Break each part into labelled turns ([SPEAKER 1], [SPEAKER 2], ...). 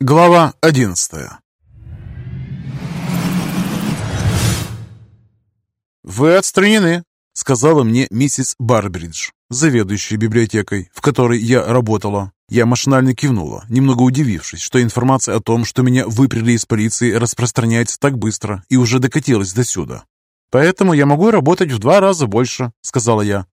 [SPEAKER 1] Глава 11. «Вы отстранены», — сказала мне миссис Барбридж, заведующая библиотекой, в которой я работала. Я машинально кивнула, немного удивившись, что информация о том, что меня выпряли из полиции, распространяется так быстро и уже докатилась до сюда. «Поэтому я могу работать в 2 раза больше», — сказала я.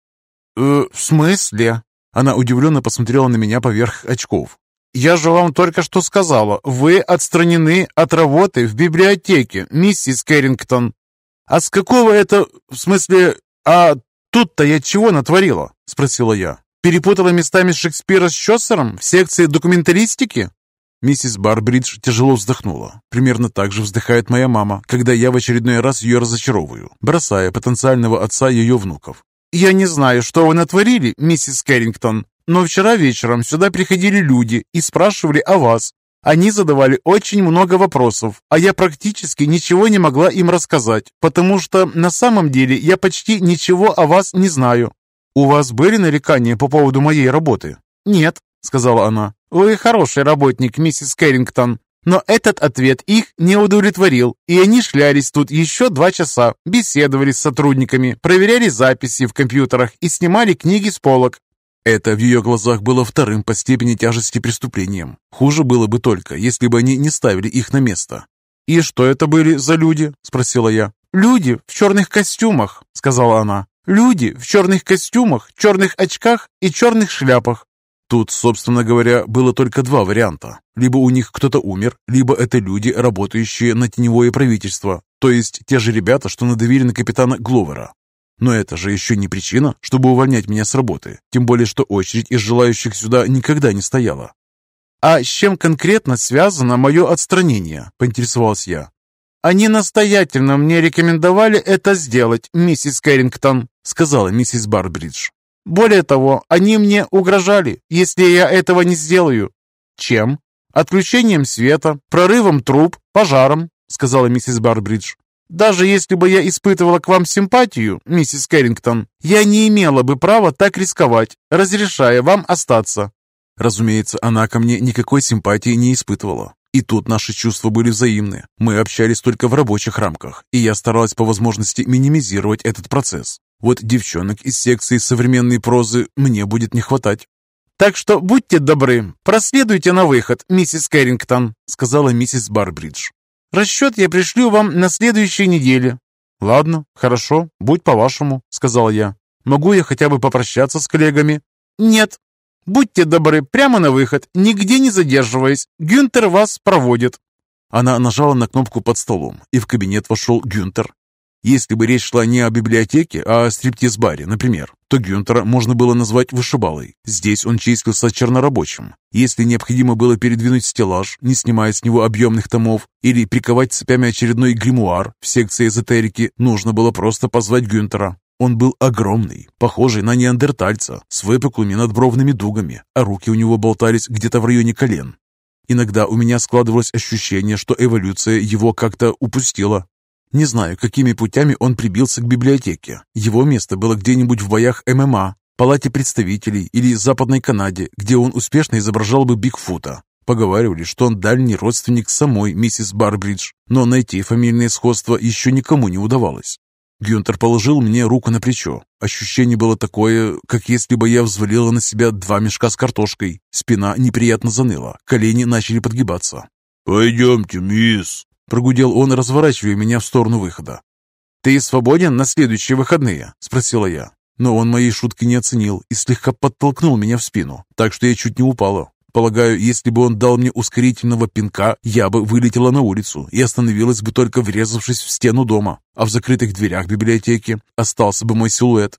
[SPEAKER 1] В смысле?» Она удивленно посмотрела на меня поверх очков. «Я же вам только что сказала, вы отстранены от работы в библиотеке, миссис Кэррингтон». «А с какого это... в смысле... а тут-то я чего натворила?» — спросила я. «Перепутала местами Шекспира с Чосером в секции документалистики?» Миссис Барбридж тяжело вздохнула. Примерно так же вздыхает моя мама, когда я в очередной раз ее разочаровываю, бросая потенциального отца ее внуков. «Я не знаю, что вы натворили, миссис Кэррингтон, но вчера вечером сюда приходили люди и спрашивали о вас. Они задавали очень много вопросов, а я практически ничего не могла им рассказать, потому что на самом деле я почти ничего о вас не знаю. У вас были нарекания по поводу моей работы?» «Нет», — сказала она. «Вы хороший работник, миссис Кэррингтон». Но этот ответ их не удовлетворил, и они шлялись тут еще 2 часа, беседовали с сотрудниками, проверяли записи в компьютерах и снимали книги с полок. Это в ее глазах было вторым по степени тяжести преступлением. Хуже было бы только, если бы они не ставили их на место. «И что это были за люди?» – спросила я. «Люди в черных костюмах», – сказала она. «Люди в черных костюмах, черных очках и черных шляпах». Тут, собственно говоря, было только 2 варианта. Либо у них кто-то умер, либо это люди, работающие на теневое правительство, то есть те же ребята, что надавили на капитана Гловера. Но это же еще не причина, чтобы увольнять меня с работы, тем более что очередь из желающих сюда никогда не стояла. «А с чем конкретно связано мое отстранение?» – поинтересовалась я. «Они настоятельно мне рекомендовали это сделать, миссис Кэррингтон», – сказала миссис Барбридж. «Более того, они мне угрожали, если я этого не сделаю». «Чем?» «Отключением света, прорывом труб, пожаром», — сказала миссис Барбридж. «Даже если бы я испытывала к вам симпатию, миссис Кэррингтон, я не имела бы права так рисковать, разрешая вам остаться». Разумеется, она ко мне никакой симпатии не испытывала. И тут наши чувства были взаимны. Мы общались только в рабочих рамках, и я старалась по возможности минимизировать этот процесс. Вот девчонок из секции современной прозы мне будет не хватать. «Так что будьте добры, проследуйте на выход, миссис Кэррингтон», сказала миссис Барбридж. «Расчет я пришлю вам на следующей неделе». «Ладно, хорошо, будь по-вашему», сказала я. «Могу я хотя бы попрощаться с коллегами?» «Нет. Будьте добры, прямо на выход, нигде не задерживаясь. Гюнтер вас проводит». Она нажала на кнопку под столом, и в кабинет вошел Гюнтер. Если бы речь шла не о библиотеке, а о стриптиз-баре, например, то Гюнтера можно было назвать вышибалой. Здесь он числился чернорабочим. Если необходимо было передвинуть стеллаж, не снимая с него объемных томов, или приковать цепями очередной гримуар в секции эзотерики, нужно было просто позвать Гюнтера. Он был огромный, похожий на неандертальца, с выпуклыми надбровными дугами, а руки у него болтались где-то в районе колен. Иногда у меня складывалось ощущение, что эволюция его как-то упустила. Не знаю, какими путями он прибился к библиотеке. Его место было где-нибудь в боях ММА, палате представителей или Западной Канаде, где он успешно изображал бы Бигфута. Поговаривали, что он дальний родственник самой миссис Барбридж, но найти фамильное сходство еще никому не удавалось. Гюнтер положил мне руку на плечо. Ощущение было такое, как если бы я взвалила на себя 2 мешка с картошкой. Спина неприятно заныла, колени начали подгибаться. «Пойдемте, мисс», — прогудел он, разворачивая меня в сторону выхода. «Ты свободен на следующие выходные?» — спросила я. Но он моей шутки не оценил и слегка подтолкнул меня в спину, так что я чуть не упала. Полагаю, если бы он дал мне ускорительного пинка, я бы вылетела на улицу и остановилась бы только врезавшись в стену дома, а в закрытых дверях библиотеки остался бы мой силуэт.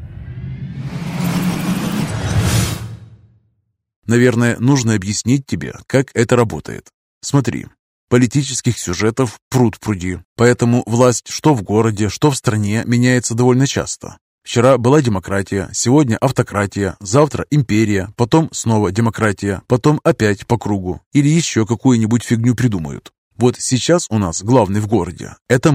[SPEAKER 1] Наверное, нужно объяснить тебе, как это работает. Смотри, политических сюжетов пруд-пруди, поэтому власть что в городе, что в стране меняется довольно часто. Вчера была демократия, сегодня автократия, завтра империя, потом снова демократия, потом опять по кругу. Или еще какую-нибудь фигню придумают. Вот сейчас у нас главный в городе – это мэр.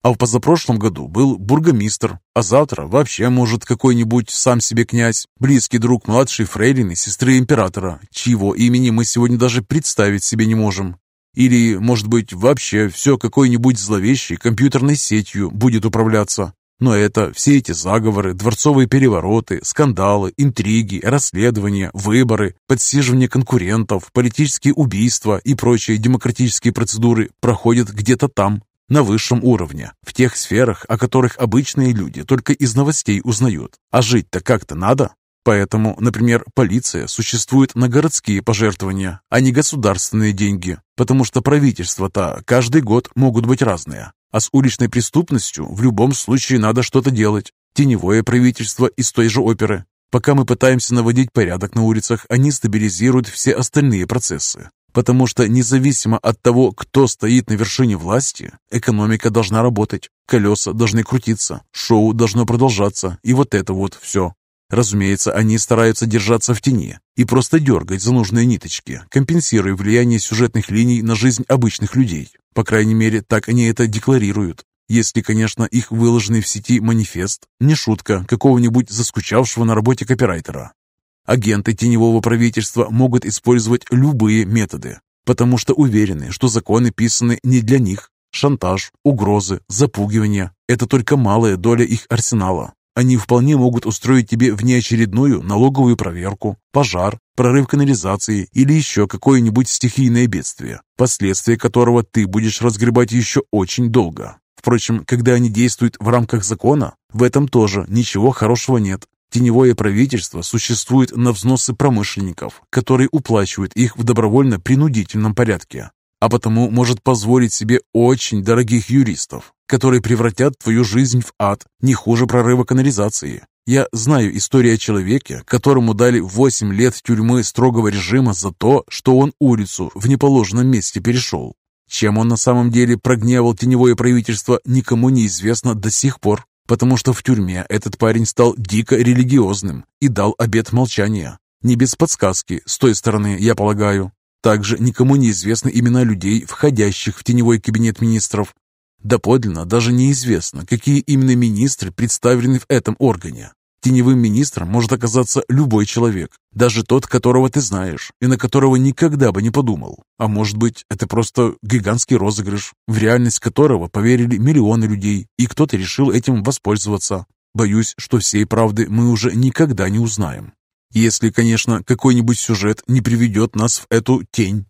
[SPEAKER 1] А в позапрошлом году был бургомистр, а завтра вообще может какой-нибудь сам себе князь, близкий друг младшей фрейлины, сестры императора, чьего имени мы сегодня даже представить себе не можем. Или, может быть, вообще все какой-нибудь зловещей компьютерной сетью будет управляться. Но это все эти заговоры, дворцовые перевороты, скандалы, интриги, расследования, выборы, подсиживание конкурентов, политические убийства и прочие демократические процедуры проходят где-то там, на высшем уровне, в тех сферах, о которых обычные люди только из новостей узнают. А жить-то как-то надо. Поэтому, например, полиция существует на городские пожертвования, а не государственные деньги, потому что правительства-то каждый год могут быть разные. А с уличной преступностью в любом случае надо что-то делать. Теневое правительство из той же оперы. Пока мы пытаемся наводить порядок на улицах, они стабилизируют все остальные процессы. Потому что независимо от того, кто стоит на вершине власти, экономика должна работать, колеса должны крутиться, шоу должно продолжаться, и вот это вот все. Разумеется, они стараются держаться в тени и просто дергать за нужные ниточки, компенсируя влияние сюжетных линий на жизнь обычных людей. По крайней мере, так они это декларируют. Если, конечно, их выложенный в сети манифест не шутка какого-нибудь заскучавшего на работе копирайтера. Агенты теневого правительства могут использовать любые методы, потому что уверены, что законы писаны не для них. Шантаж, угрозы, запугивание – это только малая доля их арсенала. Они вполне могут устроить тебе внеочередную налоговую проверку, пожар, прорыв канализации или еще какое-нибудь стихийное бедствие, последствия которого ты будешь разгребать еще очень долго. Впрочем, когда они действуют в рамках закона, в этом тоже ничего хорошего нет. Теневое правительство существует на взносы промышленников, которые уплачивают их в добровольно-принудительном порядке, а потому может позволить себе очень дорогих юристов, которые превратят твою жизнь в ад, не хуже прорыва канализации. Я знаю историю о человеке, которому дали 8 лет тюрьмы строгого режима за то, что он улицу в неположенном месте перешел. Чем он на самом деле прогневал теневое правительство, никому не известно до сих пор, потому что в тюрьме этот парень стал дико религиозным и дал обет молчания. Не без подсказки с той стороны, я полагаю. Также никому не известны имена людей, входящих в теневой кабинет министров. Доподлинно даже неизвестно, какие именно министры представлены в этом органе. Теневым министром может оказаться любой человек, даже тот, которого ты знаешь, и на которого никогда бы не подумал. А может быть, это просто гигантский розыгрыш, в реальность которого поверили миллионы людей, и кто-то решил этим воспользоваться. Боюсь, что всей правды мы уже никогда не узнаем. Если, конечно, какой-нибудь сюжет не приведет нас в эту тень.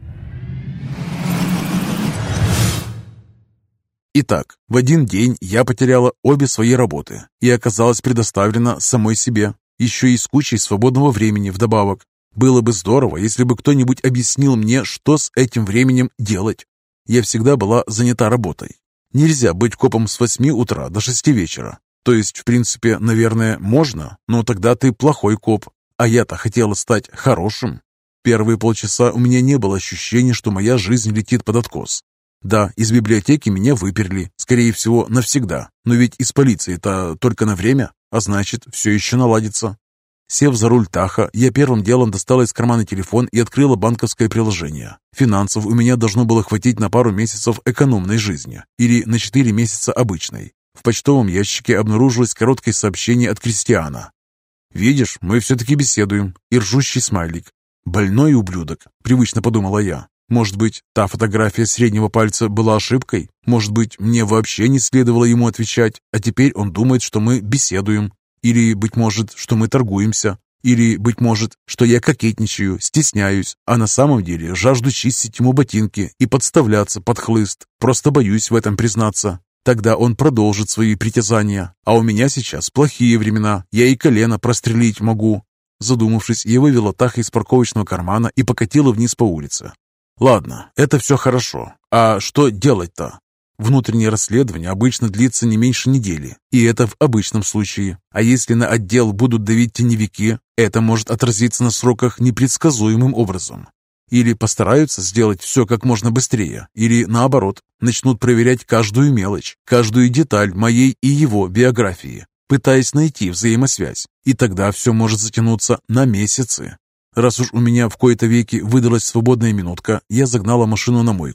[SPEAKER 1] Итак, в один день я потеряла обе свои работы и оказалась предоставлена самой себе, еще и с кучей свободного времени вдобавок. Было бы здорово, если бы кто-нибудь объяснил мне, что с этим временем делать. Я всегда была занята работой. Нельзя быть копом с 8 утра до 6 вечера. То есть, в принципе, наверное, можно, но тогда ты плохой коп. А я-то хотела стать хорошим. Первые полчаса у меня не было ощущения, что моя жизнь летит под откос. Да, из библиотеки меня выперли, скорее всего, навсегда. Но ведь из полиции-то только на время, а значит, все еще наладится. Сев за руль Таха, я первым делом достала из кармана телефон и открыла банковское приложение. Финансов у меня должно было хватить на пару месяцев экономной жизни или на 4 месяца обычной. В почтовом ящике обнаружилось короткое сообщение от Кристиана. «Видишь, мы все-таки беседуем», и ржущий смайлик. «Больной ублюдок», — привычно подумала я. Может быть, та фотография среднего пальца была ошибкой? Может быть, мне вообще не следовало ему отвечать, а теперь он думает, что мы беседуем? Или, быть может, что мы торгуемся? Или, быть может, что я кокетничаю, стесняюсь, а на самом деле жажду чистить ему ботинки и подставляться под хлыст? Просто боюсь в этом признаться. Тогда он продолжит свои притязания. А у меня сейчас плохие времена, я и колено прострелить могу. Задумавшись, я вывела Таха из парковочного кармана и покатила вниз по улице. Ладно, это все хорошо. А что делать-то? Внутреннее расследование обычно длится не меньше недели, и это в обычном случае. А если на отдел будут давить теневики, это может отразиться на сроках непредсказуемым образом. Или постараются сделать все как можно быстрее, или наоборот, начнут проверять каждую мелочь, каждую деталь моей и его биографии, пытаясь найти взаимосвязь, и тогда все может затянуться на месяцы. Раз уж у меня в кои-то веки выдалась свободная минутка, я загнала машину на мойку.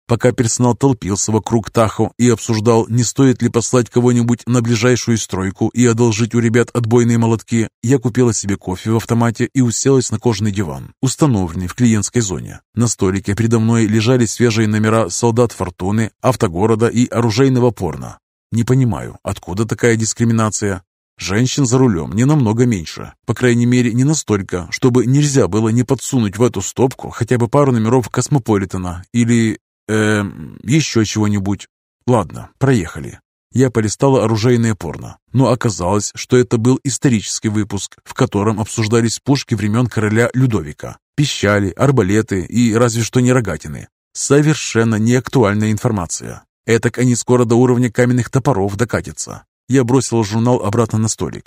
[SPEAKER 1] Пока персонал толпился вокруг Тахо и обсуждал, не стоит ли послать кого-нибудь на ближайшую стройку и одолжить у ребят отбойные молотки, я купила себе кофе в автомате и уселась на кожаный диван, установленный в клиентской зоне. На столике передо мной лежали свежие номера «Солдат Фортуны», «Автогорода» и «Оружейного порно». Не понимаю, откуда такая дискриминация? Женщин за рулем не намного меньше, по крайней мере не настолько, чтобы нельзя было не подсунуть в эту стопку хотя бы пару номеров «Космополитена» или... еще чего-нибудь. Ладно, проехали. Я полистала оружейное порно, но оказалось, что это был исторический выпуск, в котором обсуждались пушки времен короля Людовика, пищали, арбалеты и разве что не рогатины. Совершенно неактуальная информация. Этак они скоро до уровня каменных топоров докатятся. Я бросила журнал обратно на столик.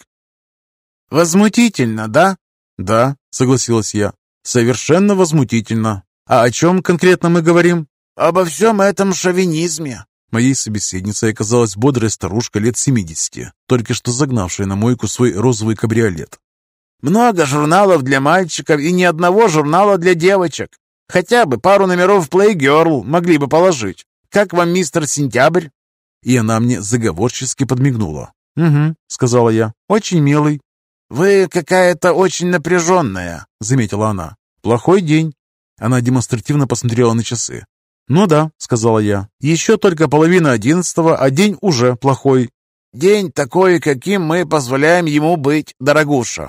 [SPEAKER 2] «Возмутительно, да?»
[SPEAKER 1] «Да», — согласилась я. «Совершенно возмутительно. А о чем конкретно мы говорим?»
[SPEAKER 2] «Обо всем этом шовинизме».
[SPEAKER 1] Моей собеседницей оказалась бодрая старушка лет 70, только что загнавшая на мойку свой розовый кабриолет.
[SPEAKER 2] «Много журналов для мальчиков и ни одного журнала для девочек. Хотя бы пару номеров Playgirl могли бы положить. Как вам мистер Сентябрь?»
[SPEAKER 1] И она мне заговорчески подмигнула. «Угу», — сказала я, — «очень милый».
[SPEAKER 2] «Вы какая-то очень напряженная», —
[SPEAKER 1] заметила она. «Плохой день». Она демонстративно посмотрела на часы. «Ну да», — сказала я, — «еще только 10:30, а день уже плохой».
[SPEAKER 2] «День такой, каким мы позволяем ему быть, дорогуша».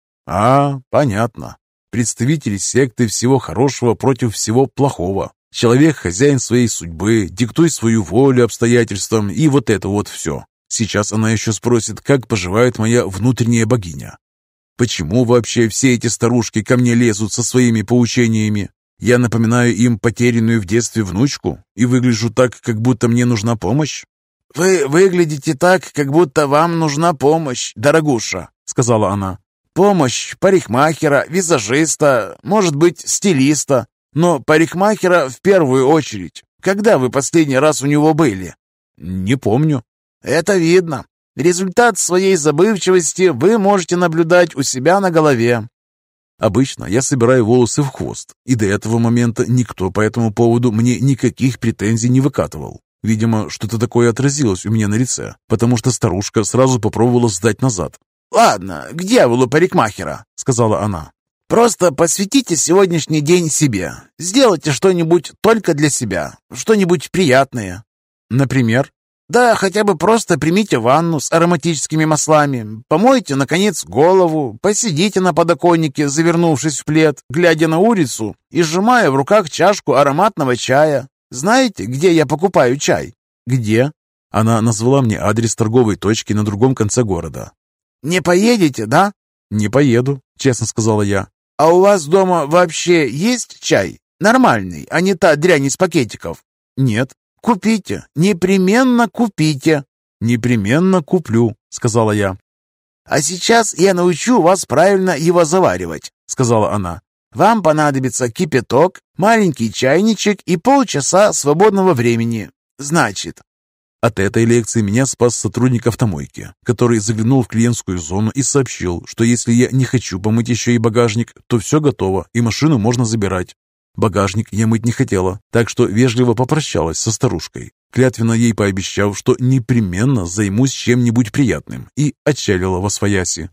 [SPEAKER 1] «А, понятно. Представители секты всего хорошего против всего плохого. Человек хозяин своей судьбы, диктуй свою волю обстоятельствам и вот это вот все. Сейчас она еще спросит, как поживает моя внутренняя богиня. Почему вообще все эти старушки ко мне лезут со своими поучениями? Я напоминаю им потерянную в детстве внучку и выгляжу так, как будто мне нужна помощь?»
[SPEAKER 2] «Вы выглядите так, как будто вам нужна помощь, дорогуша», — сказала она. «Помощь парикмахера, визажиста, может быть, стилиста, но парикмахера в первую очередь. Когда вы последний раз у него были?»
[SPEAKER 1] «Не помню».
[SPEAKER 2] «Это видно. Результат своей забывчивости вы можете наблюдать у себя на голове».
[SPEAKER 1] Обычно я собираю волосы в хвост, и до этого момента никто по этому поводу мне никаких претензий не выкатывал. Видимо, что-то такое отразилось у меня на лице, потому что старушка сразу попробовала сдать назад.
[SPEAKER 2] «Ладно, к дьяволу парикмахера», — сказала она. «Просто посвятите сегодняшний день себе. Сделайте что-нибудь только для себя, что-нибудь приятное».
[SPEAKER 1] «Например?»
[SPEAKER 2] «Да хотя бы просто примите ванну с ароматическими маслами, помойте, наконец, голову, посидите на подоконнике, завернувшись в плед, глядя на улицу и сжимая в руках чашку ароматного чая. Знаете, где я покупаю чай?»
[SPEAKER 1] «Где?» Она назвала мне адрес торговой точки на другом конце города.
[SPEAKER 2] «Не поедете, да?»
[SPEAKER 1] «Не поеду», — честно сказала я.
[SPEAKER 2] «А у вас дома вообще есть чай? Нормальный, а не та дрянь из пакетиков?»
[SPEAKER 1] «Нет».
[SPEAKER 2] «Купите, непременно купите».
[SPEAKER 1] «Непременно куплю», — сказала я.
[SPEAKER 2] «А сейчас я научу вас правильно его заваривать», — сказала она. «Вам понадобится кипяток, маленький чайничек и полчаса свободного времени. Значит...»
[SPEAKER 1] От этой лекции меня спас сотрудник автомойки, который заглянул в клиентскую зону и сообщил, что если я не хочу помыть еще и багажник, то все готово, и машину можно забирать. Багажник я мыть не хотела, так что вежливо попрощалась со старушкой, клятвенно ей пообещав, что непременно займусь чем-нибудь приятным, и отчалила восвояси.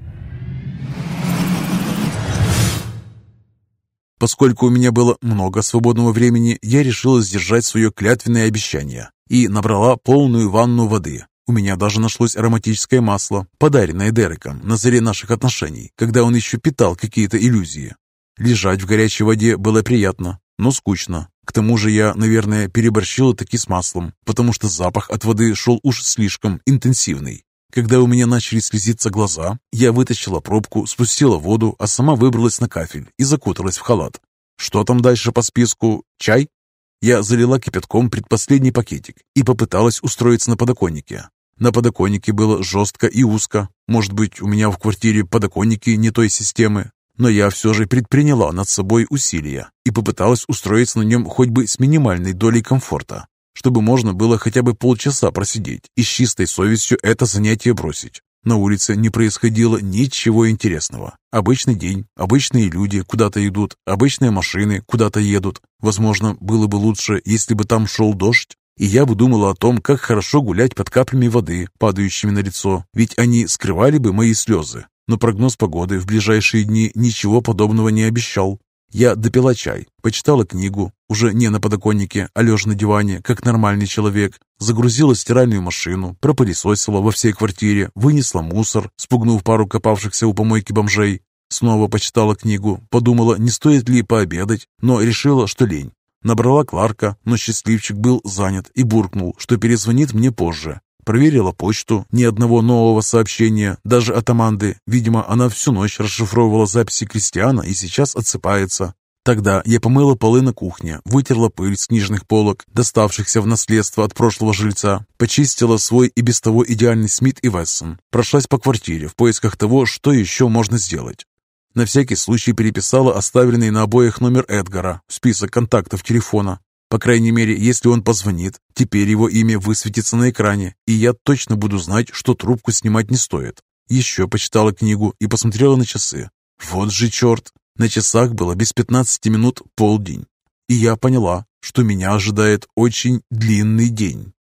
[SPEAKER 1] Поскольку у меня было много свободного времени, я решила сдержать свое клятвенное обещание и набрала полную ванну воды. У меня даже нашлось ароматическое масло, подаренное Дереком на заре наших отношений, когда он еще питал какие-то иллюзии. Лежать в горячей воде было приятно, но скучно. К тому же я, наверное, переборщила таки с маслом, потому что запах от воды шел уж слишком интенсивный. Когда у меня начали слезиться глаза, я вытащила пробку, спустила воду, а сама выбралась на кафель и закуталась в халат. Что там дальше по списку? Чай? Я залила кипятком предпоследний пакетик и попыталась устроиться на подоконнике. На подоконнике было жестко и узко. Может быть, у меня в квартире подоконники не той системы. Но я все же предприняла над собой усилия и попыталась устроиться на нем хоть бы с минимальной долей комфорта, чтобы можно было хотя бы полчаса просидеть и с чистой совестью это занятие бросить. На улице не происходило ничего интересного. Обычный день, обычные люди куда-то идут, обычные машины куда-то едут. Возможно, было бы лучше, если бы там шел дождь, и я бы думала о том, как хорошо гулять под каплями воды, падающими на лицо, ведь они скрывали бы мои слезы. Но прогноз погоды в ближайшие дни ничего подобного не обещал. Я допила чай, почитала книгу, уже не на подоконнике, а лежа на диване, как нормальный человек, загрузила стиральную машину, пропылесосила во всей квартире, вынесла мусор, спугнув пару копавшихся у помойки бомжей. Снова почитала книгу, подумала, не стоит ли пообедать, но решила, что лень. Набрала Кларка, но счастливчик был занят и буркнул, что перезвонит мне позже. Проверила почту, ни одного нового сообщения, даже от Аманды. Видимо, она всю ночь расшифровывала записи Кристиана и сейчас отсыпается. Тогда я помыла полы на кухне, вытерла пыль с книжных полок, доставшихся в наследство от прошлого жильца, почистила свой и без того идеальный Смит и Вессон, прошлась по квартире в поисках того, что еще можно сделать. На всякий случай переписала оставленный на обоях номер Эдгара в список контактов телефона. По крайней мере, если он позвонит, теперь его имя высветится на экране, и я точно буду знать, что трубку снимать не стоит. Еще почитала книгу и посмотрела на часы. Вот же черт! На часах было без 15 минут полдень. И я поняла, что меня ожидает очень длинный день.